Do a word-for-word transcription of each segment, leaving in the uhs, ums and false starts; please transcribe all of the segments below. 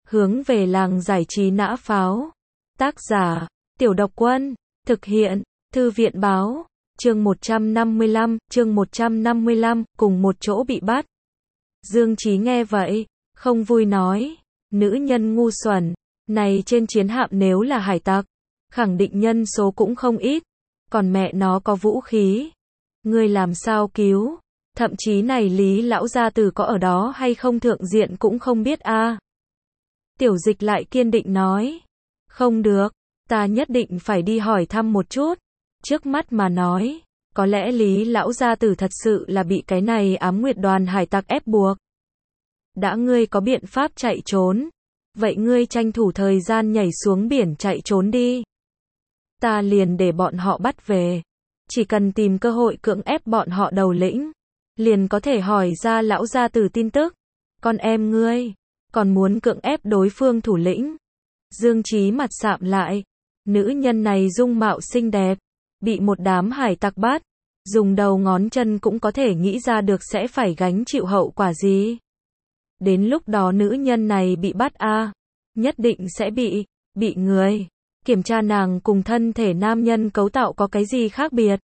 hướng về làng giải trí nã pháo. Tác giả, Tiểu Độc Quân, thực hiện, Thư viện báo, chương một trăm năm mươi lăm, chương một trăm năm mươi lăm, cùng một chỗ bị bắt. Dương Chí nghe vậy, không vui nói, nữ nhân ngu xuẩn, này trên chiến hạm nếu là hải tặc, khẳng định nhân số cũng không ít, còn mẹ nó có vũ khí. Ngươi làm sao cứu? Thậm chí này Lý lão gia tử có ở đó hay không thượng diện cũng không biết a. Tiểu Dịch lại kiên định nói, không được, ta nhất định phải đi hỏi thăm một chút. Trước mắt mà nói, có lẽ Lý lão gia tử thật sự là bị cái này Ám Nguyệt đoàn hải tặc ép buộc. Đã ngươi có biện pháp chạy trốn, vậy ngươi tranh thủ thời gian nhảy xuống biển chạy trốn đi. Ta liền để bọn họ bắt về, chỉ cần tìm cơ hội cưỡng ép bọn họ đầu lĩnh, liền có thể hỏi ra lão gia tử tin tức. Con em ngươi, còn muốn cưỡng ép đối phương thủ lĩnh. Dương Chí mặt sạm lại, nữ nhân này dung mạo xinh đẹp, bị một đám hải tặc bắt, dùng đầu ngón chân cũng có thể nghĩ ra được sẽ phải gánh chịu hậu quả gì. Đến lúc đó nữ nhân này bị bắt a, nhất định sẽ bị, bị người kiểm tra nàng cùng thân thể nam nhân cấu tạo có cái gì khác biệt.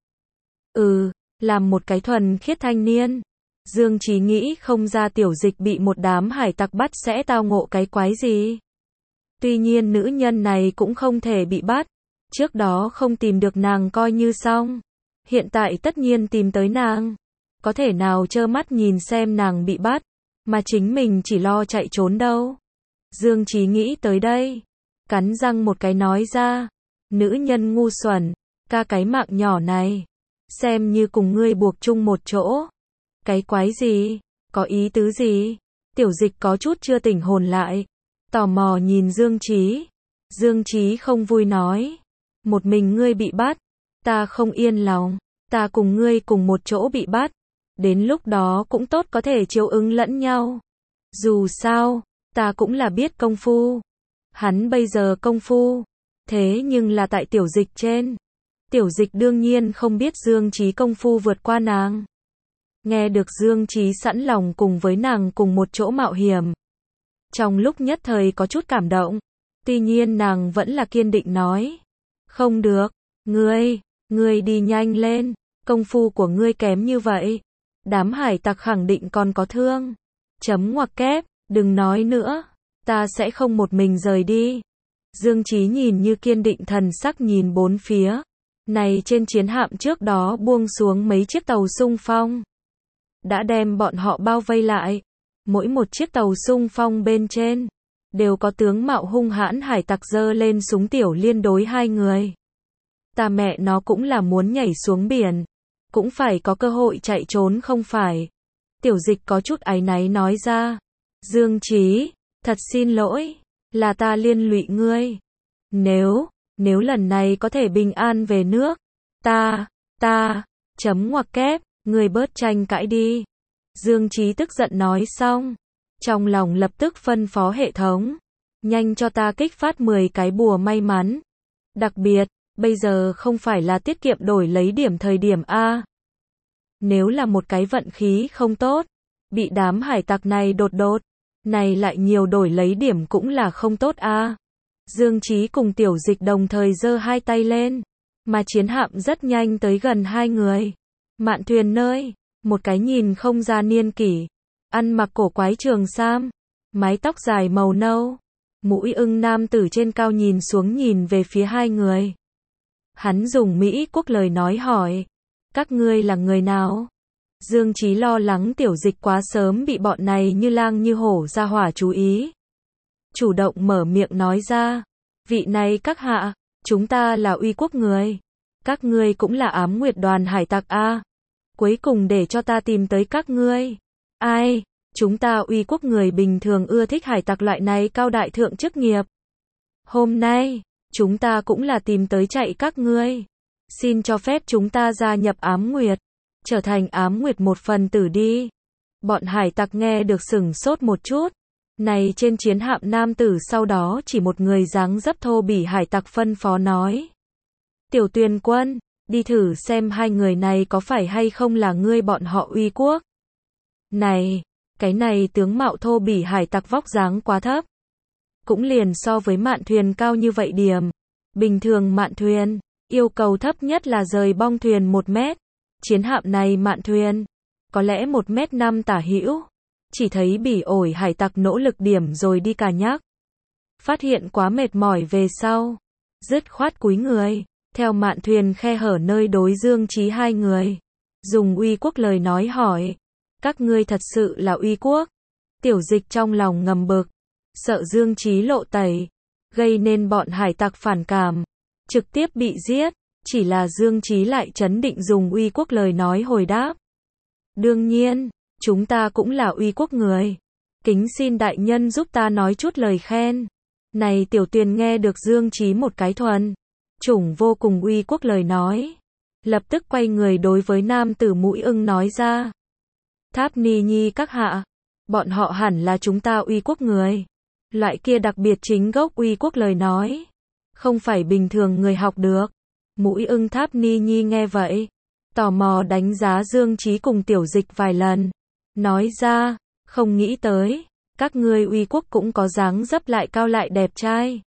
Ừ, làm một cái thuần khiết thanh niên. Dương Chí nghĩ không ra Tiểu Dịch bị một đám hải tặc bắt sẽ tao ngộ cái quái gì. Tuy nhiên nữ nhân này cũng không thể bị bắt. Trước đó không tìm được nàng coi như xong. Hiện tại tất nhiên tìm tới nàng. Có thể nào trơ mắt nhìn xem nàng bị bắt, mà chính mình chỉ lo chạy trốn đâu. Dương Chí nghĩ tới đây, cắn răng một cái nói ra, nữ nhân ngu xuẩn, ca cái mạng nhỏ này, xem như cùng ngươi buộc chung một chỗ. Cái quái gì? Có ý tứ gì? Tiểu Dịch có chút chưa tỉnh hồn lại, tò mò nhìn Dương Chí. Dương Chí không vui nói, một mình ngươi bị bắt, ta không yên lòng, ta cùng ngươi cùng một chỗ bị bắt, đến lúc đó cũng tốt có thể chiếu ứng lẫn nhau. Dù sao, ta cũng là biết công phu. Hắn bây giờ công phu, thế nhưng là tại Tiểu Dịch trên. Tiểu Dịch đương nhiên không biết Dương Chí công phu vượt qua nàng. Nghe được Dương Chí sẵn lòng cùng với nàng cùng một chỗ mạo hiểm, trong lúc nhất thời có chút cảm động. Tuy nhiên nàng vẫn là kiên định nói, không được, ngươi, ngươi đi nhanh lên, công phu của ngươi kém như vậy, đám hải tặc khẳng định còn có thương. Chấm ngoặc kép, đừng nói nữa, ta sẽ không một mình rời đi. Dương Chí nhìn như kiên định thần sắc nhìn bốn phía. Này trên chiến hạm trước đó buông xuống mấy chiếc tàu xung phong, đã đem bọn họ bao vây lại. Mỗi một chiếc tàu xung phong bên trên đều có tướng mạo hung hãn hải tặc giơ lên súng tiểu liên đối hai người. Ta mẹ nó cũng là muốn nhảy xuống biển, cũng phải có cơ hội chạy trốn không phải. Tiểu Dịch có chút áy náy nói ra, Dương Chí, thật xin lỗi, là ta liên lụy ngươi. Nếu, nếu lần này có thể bình an về nước, ta, ta, chấm ngoặc kép, ngươi bớt tranh cãi đi. Dương Chí tức giận nói xong, trong lòng lập tức phân phó hệ thống, nhanh cho ta kích phát mười cái bùa may mắn. Đặc biệt, bây giờ không phải là tiết kiệm đổi lấy điểm thời điểm a. Nếu là một cái vận khí không tốt, bị đám hải tặc này đột đột, này lại nhiều đổi lấy điểm cũng là không tốt a. Dương Chí cùng Tiểu Dịch đồng thời giơ hai tay lên, mà chiến hạm rất nhanh tới gần hai người. Mạn thuyền nơi, một cái nhìn không ra niên kỷ, ăn mặc cổ quái trường sam, mái tóc dài màu nâu, mũi ưng nam tử trên cao nhìn xuống nhìn về phía hai người. Hắn dùng Mỹ quốc lời nói hỏi, các ngươi là người nào? Dương Chí lo lắng Tiểu Dịch quá sớm bị bọn này như lang như hổ ra hỏa chú ý. Chủ động mở miệng nói ra, vị này các hạ, chúng ta là Uy quốc người. Các ngươi cũng là Ám Nguyệt đoàn hải tặc a. Cuối cùng để cho ta tìm tới các ngươi. Ai, chúng ta Uy quốc người bình thường ưa thích hải tặc loại này cao đại thượng chức nghiệp. Hôm nay, chúng ta cũng là tìm tới chạy các ngươi. Xin cho phép chúng ta gia nhập Ám Nguyệt, trở thành Ám Nguyệt một phần tử đi. Bọn hải tặc nghe được sửng sốt một chút. Này trên chiến hạm nam tử sau đó chỉ một người dáng dấp thô bỉ hải tặc phân phó nói. Tiểu Tuyền Quân, đi thử xem hai người này có phải hay không là ngươi bọn họ Uy quốc. Này, cái này tướng mạo thô bỉ hải tặc vóc dáng quá thấp. cũng liền so với mạn thuyền cao như vậy điểm. Bình thường mạn thuyền, yêu cầu thấp nhất là rời bong thuyền một mét. Chiến hạm này mạn thuyền, có lẽ một mét năm tả hữu. Chỉ thấy bỉ ổi hải tặc nỗ lực điểm rồi đi cà nhắc. Phát hiện quá mệt mỏi về sau, dứt khoát cúi người, theo mạn thuyền khe hở nơi đối Dương Chí hai người. Dùng uy quốc lời nói hỏi, các ngươi thật sự là uy quốc? Tiểu Dịch trong lòng ngầm bực, sợ Dương Chí lộ tẩy, gây nên bọn hải tặc phản cảm, trực tiếp bị giết, chỉ là Dương Chí lại trấn định dùng uy quốc lời nói hồi đáp. Đương nhiên, chúng ta cũng là uy quốc người, kính xin đại nhân giúp ta nói chút lời khen. Này Tiểu Tuyền nghe được Dương Chí một cái thuần chủng vô cùng uy quốc lời nói, lập tức quay người đối với nam tử mũi ưng nói ra. Tháp Ni Nhi các hạ, bọn họ hẳn là chúng ta uy quốc người. Loại kia đặc biệt chính gốc uy quốc lời nói, không phải bình thường người học được. Mũi ưng Tháp Ni Nhi nghe vậy, tò mò đánh giá Dương Chí cùng Tiểu Dịch vài lần, nói ra, không nghĩ tới, các ngươi uy quốc cũng có dáng dấp lại cao lại đẹp trai.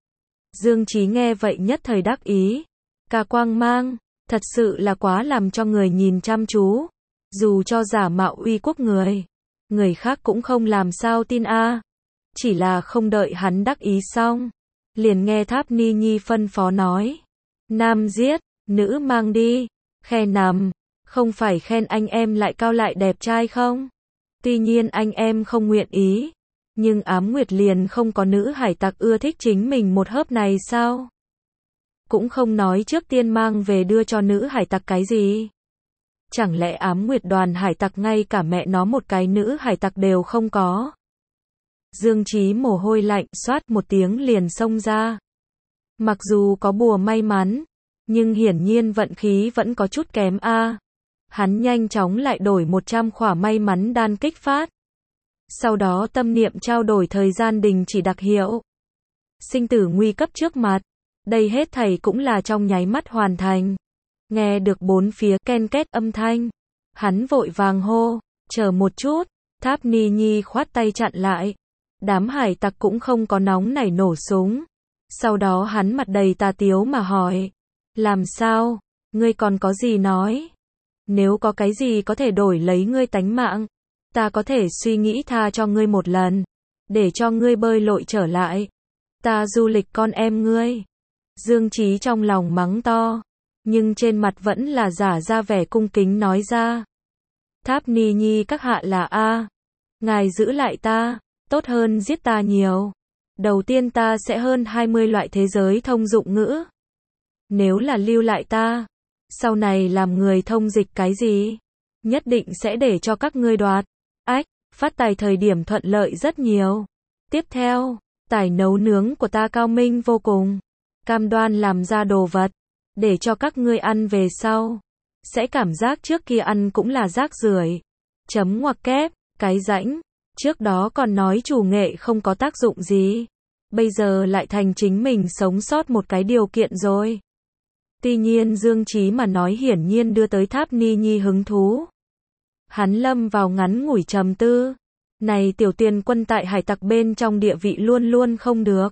Dương Chí nghe vậy nhất thời đắc ý, ca quang mang, thật sự là quá làm cho người nhìn chăm chú, dù cho giả mạo uy quốc người, người khác cũng không làm sao tin a. Chỉ là không đợi hắn đắc ý xong, liền nghe Tháp Ni Nhi phân phó nói, nam giết, nữ mang đi, khe nằm, không phải khen anh em lại cao lại đẹp trai không? Tuy nhiên anh em không nguyện ý, nhưng Ám Nguyệt liền không có nữ hải tặc ưa thích chính mình một hớp này sao? Cũng không nói trước tiên mang về đưa cho nữ hải tặc cái gì? Chẳng lẽ Ám Nguyệt đoàn hải tặc ngay cả mẹ nó một cái nữ hải tặc đều không có? Dương Chí mồ hôi lạnh xoát một tiếng liền xông ra. Mặc dù có bùa may mắn, nhưng hiển nhiên vận khí vẫn có chút kém a. Hắn nhanh chóng lại đổi một trăm khỏa may mắn đan kích phát. Sau đó tâm niệm trao đổi thời gian đình chỉ đặc hiệu. Sinh tử nguy cấp trước mặt, đây hết thảy cũng là trong nháy mắt hoàn thành. Nghe được bốn phía ken két âm thanh, hắn vội vàng hô, chờ một chút. Tháp Ni Nhi khoát tay chặn lại. Đám hải tặc cũng không có nóng nảy nổ súng. Sau đó hắn mặt đầy tà tiếu mà hỏi, làm sao, ngươi còn có gì nói? Nếu có cái gì có thể đổi lấy ngươi tánh mạng, ta có thể suy nghĩ tha cho ngươi một lần, để cho ngươi bơi lội trở lại. Ta du lịch con em ngươi. Dương Chí trong lòng mắng to, nhưng trên mặt vẫn là giả ra vẻ cung kính nói ra. Tháp Ni Nhi các hạ là A. Ngài giữ lại ta, tốt hơn giết ta nhiều. Đầu tiên ta sẽ hơn hai mươi loại thế giới thông dụng ngữ. Nếu là lưu lại ta, sau này làm người thông dịch cái gì, nhất định sẽ để cho các ngươi đoạt. Ách, phát tài thời điểm thuận lợi rất nhiều. Tiếp theo, tài nấu nướng của ta cao minh vô cùng, cam đoan làm ra đồ vật, để cho các ngươi ăn về sau, sẽ cảm giác trước kia ăn cũng là rác rưởi. Chấm ngoặc kép, cái rãnh, trước đó còn nói chủ nghệ không có tác dụng gì, bây giờ lại thành chính mình sống sót một cái điều kiện rồi. Tuy nhiên Dương Chí mà nói hiển nhiên đưa tới Tháp Ni Nhi hứng thú. Hắn lâm vào ngắn ngủi trầm tư. Này Tiểu Tuyền quân tại hải tặc bên trong địa vị luôn luôn không được.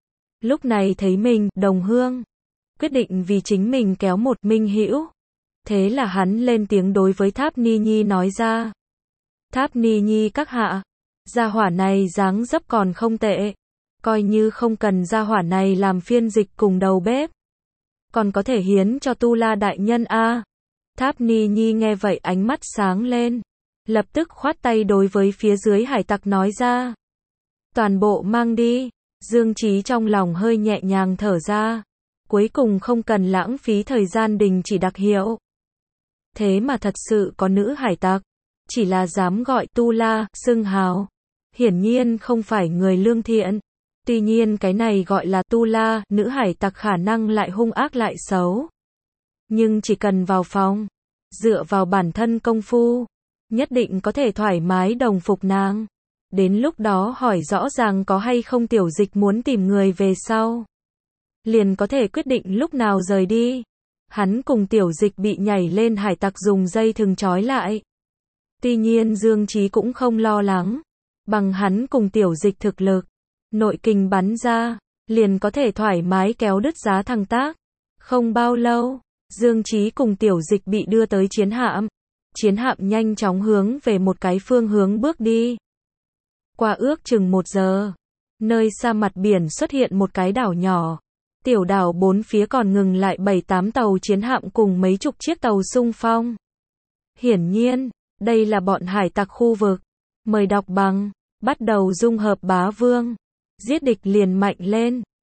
Lúc này thấy mình, đồng hương, quyết định vì chính mình kéo một minh hữu. Thế là hắn lên tiếng đối với Tháp Ni Nhi nói ra. Tháp Ni Nhi các hạ, gia hỏa này dáng dấp còn không tệ. Coi như không cần gia hỏa này làm phiên dịch cùng đầu bếp, còn có thể hiến cho Tu La đại nhân a. Tháp Ni Nhi nghe vậy ánh mắt sáng lên, lập tức khoát tay đối với phía dưới hải tặc nói ra. Toàn bộ mang đi. Dương Chí trong lòng hơi nhẹ nhàng thở ra, cuối cùng không cần lãng phí thời gian đình chỉ đặc hiệu. Thế mà thật sự có nữ hải tặc, chỉ là dám gọi Tu La, xưng hào, hiển nhiên không phải người lương thiện. Tuy nhiên cái này gọi là Tu La, nữ hải tặc khả năng lại hung ác lại xấu. Nhưng chỉ cần vào phòng, dựa vào bản thân công phu, nhất định có thể thoải mái đồng phục nàng. Đến lúc đó hỏi rõ ràng có hay không Tiểu Dịch muốn tìm người về sau, liền có thể quyết định lúc nào rời đi. Hắn cùng Tiểu Dịch bị nhảy lên hải tặc dùng dây thừng trói lại. Tuy nhiên Dương Chí cũng không lo lắng, bằng hắn cùng Tiểu Dịch thực lực, nội kình bắn ra, liền có thể thoải mái kéo đứt giá thăng Tác. Không bao lâu, Dương Chí cùng Tiểu Dịch bị đưa tới chiến hạm. Chiến hạm nhanh chóng hướng về một cái phương hướng bước đi. Qua ước chừng một giờ, nơi xa mặt biển xuất hiện một cái đảo nhỏ. Tiểu đảo bốn phía còn ngừng lại bảy tám tàu chiến hạm cùng mấy chục chiếc tàu xung phong. Hiển nhiên, đây là bọn hải tặc khu vực. Mời đọc bằng, bắt đầu dung hợp bá vương. Giết địch liền mạnh lên.